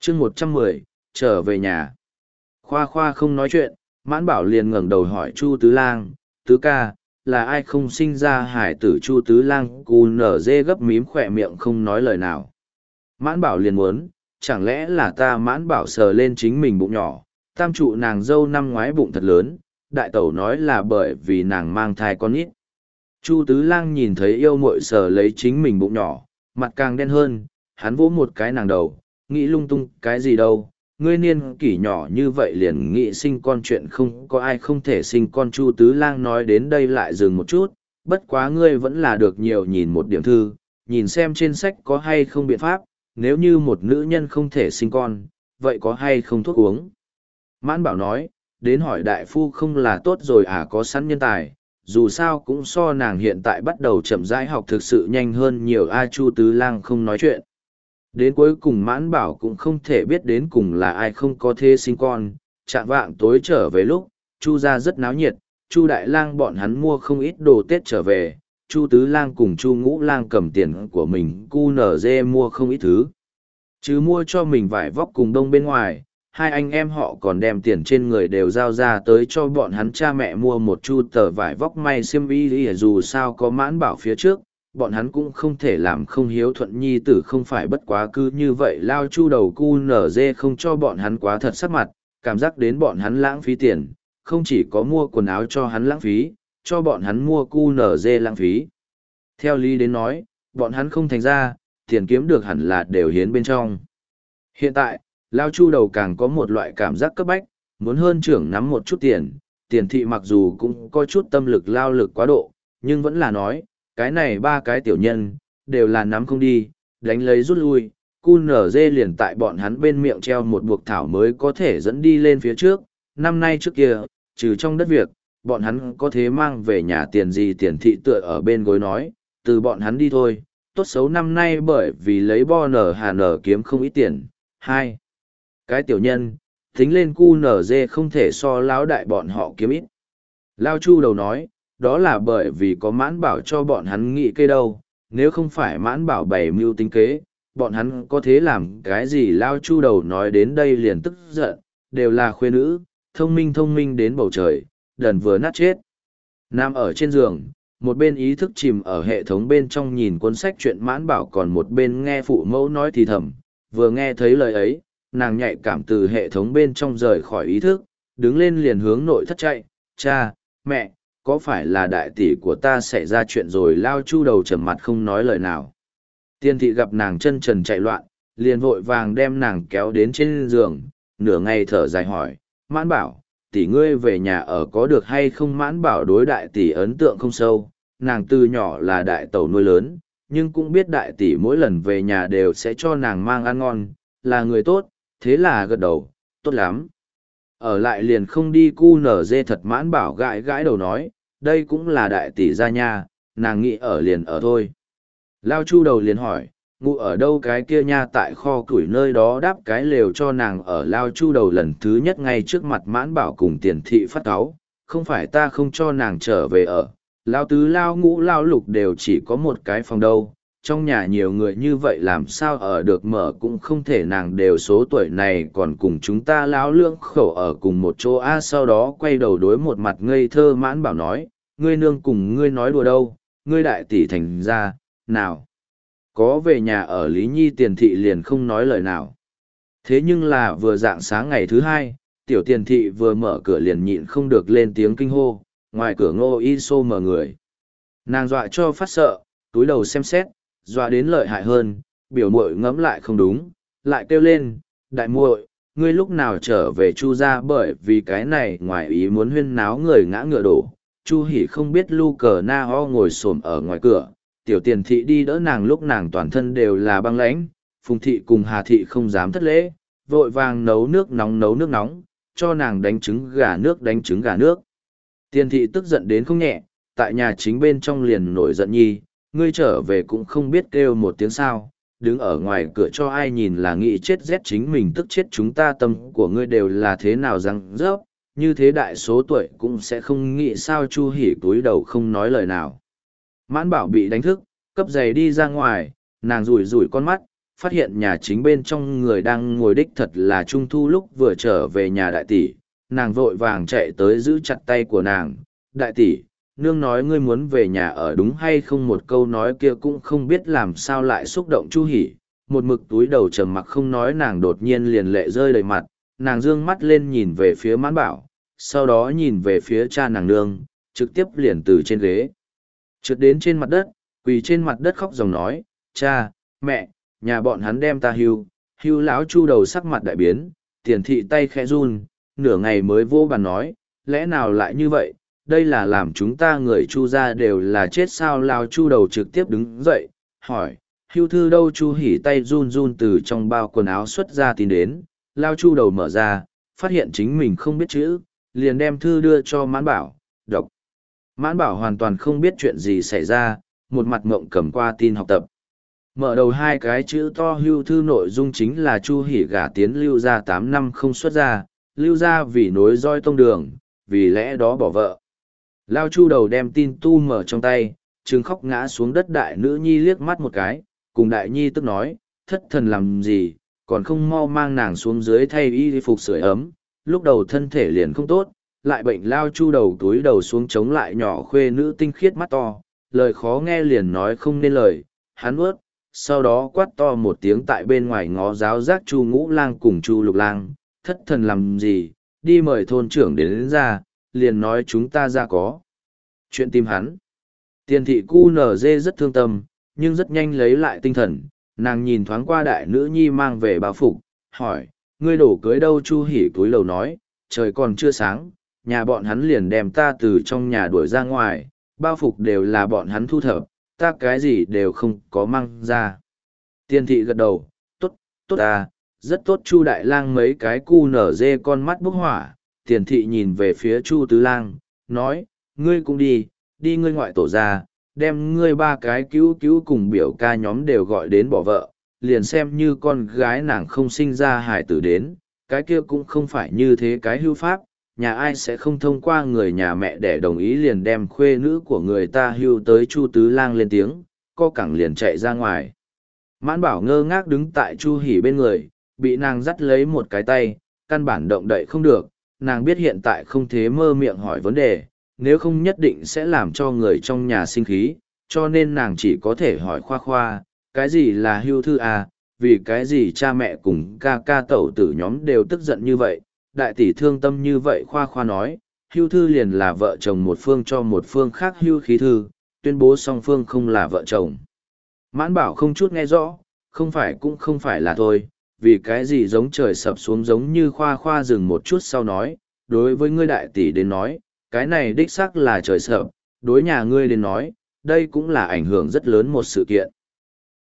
chương 110, trở về nhà. Khoa khoa không nói chuyện, Mãn Bảo liền ngẩng đầu hỏi Chu Tứ Lang, tứ ca, là ai không sinh ra hải tử? Chu Tứ Lang cù nở dê gấp mím khỏe miệng không nói lời nào. Mãn Bảo liền muốn, chẳng lẽ là ta? Mãn Bảo sờ lên chính mình bụng nhỏ, tam trụ nàng dâu năm ngoái bụng thật lớn, đại tẩu nói là bởi vì nàng mang thai con ít. Chu Tứ Lang nhìn thấy yêu muội sờ lấy chính mình bụng nhỏ, mặt càng đen hơn, hắn vỗ một cái nàng đầu, nghĩ lung tung cái gì đâu, ngươi niên kỷ nhỏ như vậy liền nghĩ sinh con, chuyện không có ai không thể sinh con. Chu Tứ Lang nói đến đây lại dừng một chút, bất quá ngươi vẫn là được nhiều nhìn một điểm thư, nhìn xem trên sách có hay không biện pháp, nếu như một nữ nhân không thể sinh con, vậy có hay không thuốc uống? Mãn Bảo nói, đến hỏi đại phu không là tốt rồi à, có sẵn nhân tài, dù sao cũng so nàng hiện tại bắt đầu chậm rãi học thực sự nhanh hơn nhiều. Chu Tứ Lang không nói chuyện. Đến cuối cùng Mãn Bảo cũng không thể biết đến cùng là ai không có thế sinh con. Chạng vạng tối trở về lúc, Chu gia rất náo nhiệt, Chu Đại Lang bọn hắn mua không ít đồ Tết trở về, Chu Tứ Lang cùng Chu Ngũ Lang cầm tiền của mình cu nở dê mua không ít thứ. Chứ mua cho mình vải vóc cùng đông bên ngoài, hai anh em họ còn đem tiền trên người đều giao ra tới cho bọn hắn cha mẹ mua một chu tờ vải vóc may xiêm y. Dù sao có Mãn Bảo phía trước, bọn hắn cũng không thể làm không hiếu thuận nhi tử, không phải bất quá cứ như vậy lao Chu đầu cu nở dê không cho bọn hắn quá thật sắc mặt, cảm giác đến bọn hắn lãng phí tiền, không chỉ có mua quần áo cho hắn lãng phí, cho bọn hắn mua cu nở dê lãng phí. Theo lý đến nói, bọn hắn không thành ra, tiền kiếm được hẳn là đều hiến bên trong. Hiện tại, lao Chu đầu càng có một loại cảm giác cấp bách, muốn hơn trưởng nắm một chút tiền. Tiền thị mặc dù cũng có chút tâm lực lao lực quá độ, nhưng vẫn là nói, cái này ba cái tiểu nhân, đều là nắm không đi, đánh lấy rút lui. Cu nở dê liền tại bọn hắn bên miệng treo một buộc thảo mới có thể dẫn đi lên phía trước. Năm nay trước kia, trừ trong đất việc, bọn hắn có thế mang về nhà tiền gì? Tiền thị tựa ở bên gối nói, từ bọn hắn đi thôi, tốt xấu năm nay bởi vì lấy bo nở hà nở kiếm không ít tiền. Hai cái tiểu nhân, tính lên cu nở dê không thể so lão đại bọn họ kiếm ít. Lao Chu đầu nói, đó là bởi vì có Mãn Bảo cho bọn hắn nghị kê đâu, nếu không phải Mãn Bảo bày mưu tính kế, bọn hắn có thế làm cái gì? Lao Chu đầu nói đến đây liền tức giận, đều là khuê nữ, thông minh đến bầu trời, đần vừa nát chết. Nằm ở trên giường, một bên ý thức chìm ở hệ thống bên trong nhìn cuốn sách chuyện Mãn Bảo, còn một bên nghe phụ mẫu nói thì thầm. Vừa nghe thấy lời ấy, nàng nhạy cảm từ hệ thống bên trong rời khỏi ý thức, đứng lên liền hướng nội thất chạy. Cha, mẹ, có phải là đại tỷ của ta xảy ra chuyện rồi? Lao Chu đầu trầm mặt không nói lời nào. Tiên thị gặp nàng chân trần chạy loạn, liền vội vàng đem nàng kéo đến trên giường, nửa ngày thở dài hỏi, Mãn Bảo, tỷ ngươi về nhà ở có được hay không? Mãn Bảo đối đại tỷ ấn tượng không sâu, nàng từ nhỏ là đại tẩu nuôi lớn, nhưng cũng biết đại tỷ mỗi lần về nhà đều sẽ cho nàng mang ăn ngon, là người tốt, thế là gật đầu, tốt lắm. Ở lại liền không đi. Cu nở dê thật. Mãn Bảo gãi gãi đầu nói, đây cũng là đại tỷ gia nha, nàng nghĩ ở liền ở thôi. Lao Chu đầu liền hỏi, ngụ ở đâu? cái kia nha, tại kho củi nơi đó. Đáp cái lều cho nàng ở. Lao Chu đầu lần thứ nhất ngay trước mặt Mãn Bảo cùng Tiền thị phát cáu, không phải ta không cho nàng trở về ở, Lao tứ Lao ngũ Lao lục đều chỉ có một cái phòng đâu, trong nhà nhiều người như vậy làm sao ở được? Mở cũng không thể, nàng đều số tuổi này còn cùng chúng ta Lão lưỡng khẩu ở cùng một chỗ. Sau đó quay đầu đối một mặt ngây thơ Mãn Bảo nói, ngươi nương cùng ngươi nói đùa đâu, ngươi đại tỷ thành ra, nào có về nhà ở Lý Nhi. Tiền thị liền không nói lời nào. Thế nhưng là vừa rạng sáng ngày thứ hai, tiểu Tiền thị vừa mở cửa liền nhịn không được lên tiếng kinh hô, ngoài cửa Ngô Y Xô mở người. Nàng dọa cho phát sợ, túi đầu xem xét, dọa đến lợi hại hơn, biểu muội ngẫm lại không đúng, lại kêu lên, đại muội, ngươi lúc nào trở về? Chu ra bởi vì cái này ngoài ý muốn huyên náo, người ngã ngựa đổ. Chu Hỉ không biết lu cờ na ho ngồi xổm ở ngoài cửa, tiểu Tiền thị đi đỡ nàng lúc nàng toàn thân đều là băng lãnh. Phùng thị cùng Hà thị không dám thất lễ, vội vàng nấu nước nóng, cho nàng đánh trứng gà nước. Tiền thị tức giận đến không nhẹ, tại nhà chính bên trong liền nổi giận nhi, ngươi trở về cũng không biết kêu một tiếng sao, đứng ở ngoài cửa cho ai nhìn là nghĩ chết rét chính mình tức chết chúng ta. Tâm của ngươi đều là thế nào răng rớp, như thế đại số tuổi cũng sẽ không nghĩ sao? Chu Hỉ cúi đầu không nói lời nào. Mãn Bảo bị đánh thức, cấp giày đi ra ngoài, nàng rủi rủi con mắt, phát hiện nhà chính bên trong người đang ngồi đích thật là Trung Thu lúc vừa trở về nhà đại tỷ, nàng vội vàng chạy tới giữ chặt tay của nàng. Đại tỷ, nương nói ngươi muốn về nhà ở đúng hay không, một câu nói kia cũng không biết làm sao lại xúc động Chu Hỉ, một mực túi đầu trầm mặc không nói, nàng đột nhiên liền lệ rơi đầy mặt, nàng dương mắt lên nhìn về phía Mãn Bảo, sau đó nhìn về phía cha nàng nương, trực tiếp liền từ trên ghế trượt đến trên mặt đất, quỳ trên mặt đất khóc ròng nói, cha, mẹ, nhà bọn hắn đem ta hưu lão Chu đầu sắc mặt đại biến, Tiền thị tay khẽ run, nửa ngày mới vô bàn nói, lẽ nào lại như vậy, đây là làm chúng ta người Chu gia đều là chết sao? Lao Chu đầu trực tiếp đứng dậy, hỏi, hưu thư đâu? Chu Hỉ tay run run từ trong bao quần áo xuất ra tin đến, Lao Chu đầu mở ra, phát hiện chính mình không biết chữ, liền đem thư đưa cho Mãn Bảo, đọc. Mãn Bảo hoàn toàn không biết chuyện gì xảy ra, một mặt ngộng cầm qua tin học tập. Mở đầu hai cái chữ to hưu thư, nội dung chính là Chu Hỉ gả tiến Lưu gia 8 năm không xuất gia, Lưu gia vì nối roi tông đường, vì lẽ đó bỏ vợ. Lao Chu đầu đem tin tu mở trong tay, trừng khóc ngã xuống đất. Đại nữ nhi liếc mắt một cái, cùng đại nhi tức nói, thất thần làm gì, còn không mau mang nàng xuống dưới thay y phục sưởi ấm, lúc đầu thân thể liền không tốt, lại bệnh. Lao Chu đầu túi đầu xuống chống lại nhỏ khuê nữ tinh khiết mắt to, lời khó nghe liền nói không nên lời, hắn nuốt, sau đó quát to một tiếng tại bên ngoài ngó giáo giác Chu Ngũ Lang cùng Chu Lục Lang, thất thần làm gì, đi mời thôn trưởng đến ra, liền nói chúng ta ra có chuyện tìm hắn. Tiền thị cu nở dê rất thương tâm, nhưng rất nhanh lấy lại tinh thần, nàng nhìn thoáng qua đại nữ nhi mang về bao phục, hỏi, ngươi đổ cưới đâu? Chu Hỉ túi lầu nói, trời còn chưa sáng, nhà bọn hắn liền đem ta từ trong nhà đuổi ra ngoài, bao phục đều là bọn hắn thu thập, ta cái gì đều không có mang ra. Tiền thị gật đầu, tốt, tốt à, rất tốt. Chu Đại Lang mấy cái cu nở dê con mắt bốc hỏa. Tiền thị nhìn về phía Chu Tứ Lang, nói, ngươi cũng đi ngươi ngoại tổ ra, đem ngươi ba cái cứu cứu cùng biểu ca nhóm đều gọi đến bỏ vợ, liền xem như con gái nàng không sinh ra hài tử đến, cái kia cũng không phải như thế cái hưu pháp, nhà ai sẽ không thông qua người nhà mẹ để đồng ý liền đem khuê nữ của người ta hưu tới. Chu Tứ Lang lên tiếng, co cẳng liền chạy ra ngoài. Mãn Bảo ngơ ngác đứng tại Chu Hỉ bên người, bị nàng dắt lấy một cái tay, căn bản động đậy không được. Nàng biết hiện tại không thế mơ miệng hỏi vấn đề, nếu không nhất định sẽ làm cho người trong nhà sinh khí, cho nên nàng chỉ có thể hỏi khoa khoa, cái gì là hưu thư à, vì cái gì cha mẹ cùng ca ca tẩu tử nhóm đều tức giận như vậy, đại tỷ thương tâm như vậy. Khoa khoa nói, hưu thư liền là vợ chồng một phương cho một phương khác hưu khí thư, tuyên bố song phương không là vợ chồng. Mãn Bảo không chút nghe rõ, không phải cũng không phải là thôi, vì cái gì giống trời sập xuống giống như. Khoa khoa dừng một chút sau nói, đối với ngươi đại tỷ đến nói, cái này đích xác là trời sập, đối nhà ngươi đến nói, đây cũng là ảnh hưởng rất lớn một sự kiện.